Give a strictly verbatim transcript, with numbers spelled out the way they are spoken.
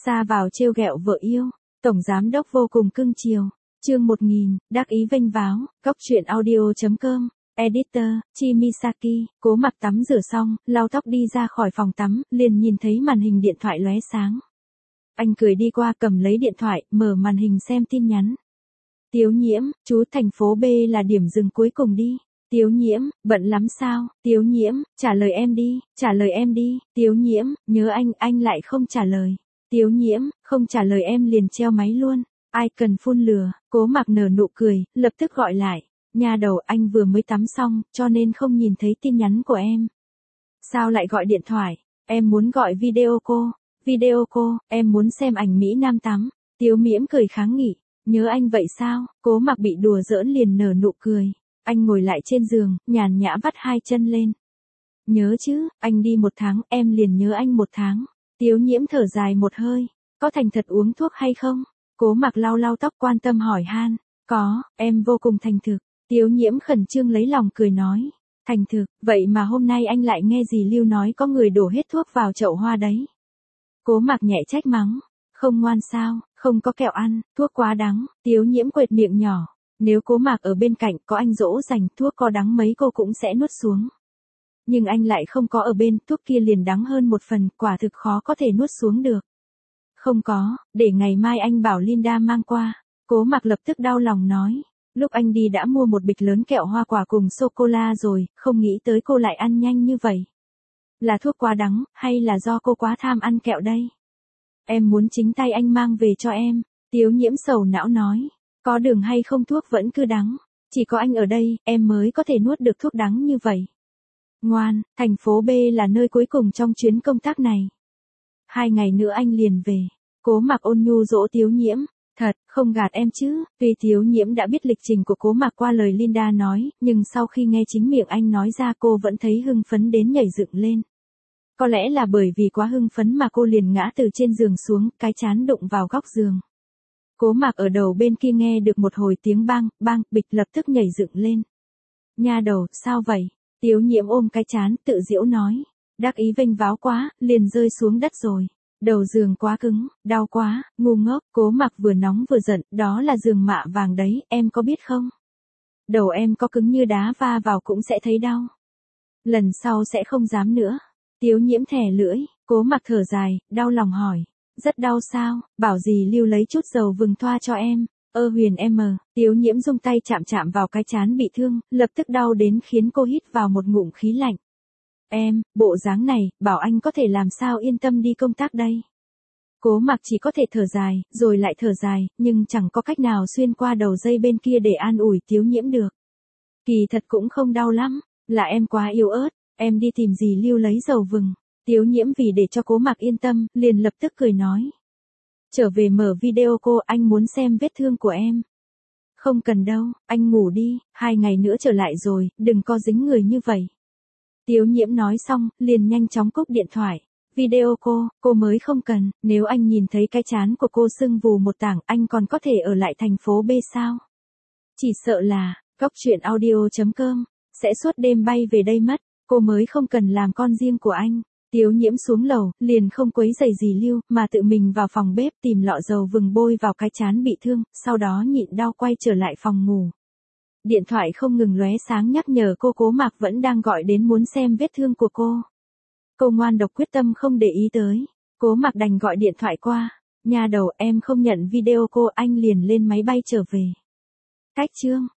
Xa vào trêu ghẹo vợ yêu, tổng giám đốc vô cùng cưng chiều. Chương một nghìn, đắc ý vênh váo, cóc truyện audio chấm com, editor, Chimisaki. Cố Mặc tắm rửa xong, lau tóc đi ra khỏi phòng tắm, liền nhìn thấy màn hình điện thoại lóe sáng. Anh cười đi qua cầm lấy điện thoại, mở màn hình xem tin nhắn. Tiếu Nhiễm, chú thành phố B là điểm dừng cuối cùng đi. Tiếu Nhiễm, bận lắm sao? Tiếu Nhiễm, trả lời em đi, trả lời em đi. Tiếu Nhiễm, nhớ anh, anh lại không trả lời. Tiếu Nhiễm, không trả lời em liền treo máy luôn. Ai cần phun lửa? Cố Mặc nở nụ cười, lập tức gọi lại. Nha đầu, anh vừa mới tắm xong, cho nên không nhìn thấy tin nhắn của em. Sao lại gọi điện thoại? Em muốn gọi video cô. Video cô, em muốn xem ảnh Mỹ Nam tắm. Tiếu Nhiễm cười kháng nghị. Nhớ anh vậy sao? Cố Mặc bị đùa giỡn liền nở nụ cười. Anh ngồi lại trên giường, nhàn nhã vắt hai chân lên. Nhớ chứ, anh đi một tháng, em liền nhớ anh một tháng. Tiếu Nhiễm thở dài một hơi. Có thành thật uống thuốc hay không? Cố Mặc lau lau tóc quan tâm hỏi han. Có, em vô cùng thành thực. Tiếu Nhiễm khẩn trương lấy lòng cười nói. Thành thực, vậy mà hôm nay anh lại nghe dì Lưu nói có người đổ hết thuốc vào chậu hoa đấy. Cố Mặc nhẹ trách mắng. Không ngoan sao, không có kẹo ăn, thuốc quá đắng. Tiếu Nhiễm quệt miệng nhỏ. Nếu Cố Mặc ở bên cạnh có anh dỗ dành, thuốc có đắng mấy cô cũng sẽ nuốt xuống. Nhưng anh lại không có ở bên, thuốc kia liền đắng hơn một phần, quả thực khó có thể nuốt xuống được. Không có, để ngày mai anh bảo Linda mang qua. Cố Mặc lập tức đau lòng nói. Lúc anh đi đã mua một bịch lớn kẹo hoa quả cùng sô-cô-la rồi, không nghĩ tới cô lại ăn nhanh như vậy. Là thuốc quá đắng, hay là do cô quá tham ăn kẹo đây? Em muốn chính tay anh mang về cho em. Tiếu Nhiễm sầu não nói. Có đường hay không thuốc vẫn cứ đắng. Chỉ có anh ở đây, em mới có thể nuốt được thuốc đắng như vậy. Ngoan, thành phố B là nơi cuối cùng trong chuyến công tác này. Hai ngày nữa anh liền về. Cố Mặc ôn nhu dỗ Tiếu Nhiễm. Thật, không gạt em chứ. Tuy Tiếu Nhiễm đã biết lịch trình của Cố Mặc qua lời Linda nói, nhưng sau khi nghe chính miệng anh nói ra cô vẫn thấy hưng phấn đến nhảy dựng lên. Có lẽ là bởi vì quá hưng phấn mà cô liền ngã từ trên giường xuống, cái trán đụng vào góc giường. Cố Mặc ở đầu bên kia nghe được một hồi tiếng bang, bang, bịch lập tức nhảy dựng lên. Nha đầu, sao vậy? Tiếu Nhiễm ôm cái trán, tự giễu nói. Đắc ý vênh váo quá, liền rơi xuống đất rồi. Đầu giường quá cứng, đau quá, ngu ngốc. Cố Mặc vừa nóng vừa giận, đó là giường mạ vàng đấy, em có biết không? Đầu em có cứng như đá va vào cũng sẽ thấy đau. Lần sau sẽ không dám nữa. Tiếu Nhiễm thè lưỡi, Cố Mặc thở dài, đau lòng hỏi. Rất đau sao? Bảo dì Lưu lấy chút dầu vừng thoa cho em. Ơ Huyền em mờ, Tiếu Nhiễm dùng tay chạm chạm vào cái trán bị thương, lập tức đau đến khiến cô hít vào một ngụm khí lạnh. Em, bộ dáng này, bảo anh có thể làm sao yên tâm đi công tác đây. Cố Mặc chỉ có thể thở dài, rồi lại thở dài, nhưng chẳng có cách nào xuyên qua đầu dây bên kia để an ủi Tiếu Nhiễm được. Kỳ thật cũng không đau lắm, là em quá yếu ớt, em đi tìm dì Lưu lấy dầu vừng. Tiếu Nhiễm vì để cho Cố Mặc yên tâm, liền lập tức cười nói. Trở về mở video cô, anh muốn xem vết thương của em. Không cần đâu, anh ngủ đi, hai ngày nữa trở lại rồi, đừng có dính người như vậy. Tiếu Nhiễm nói xong, liền nhanh chóng cúp điện thoại. Video cô, cô mới không cần, nếu anh nhìn thấy cái trán của cô sưng vù một tảng, anh còn có thể ở lại thành phố B sao? Chỉ sợ là, cóc truyện audio chấm com, sẽ suốt đêm bay về đây mất, cô mới không cần làm con riêng của anh. Tiếu Nhiễm xuống lầu, liền không quấy rầy dì Lưu, mà tự mình vào phòng bếp tìm lọ dầu vừng bôi vào cái trán bị thương, sau đó nhịn đau quay trở lại phòng ngủ. Điện thoại không ngừng lóe sáng nhắc nhở cô Cố Mặc vẫn đang gọi đến muốn xem vết thương của cô. Cô ngoan độc quyết tâm không để ý tới. Cố Mặc đành gọi điện thoại qua. Nha đầu, em không nhận video cô, anh liền lên máy bay trở về. Cách chương.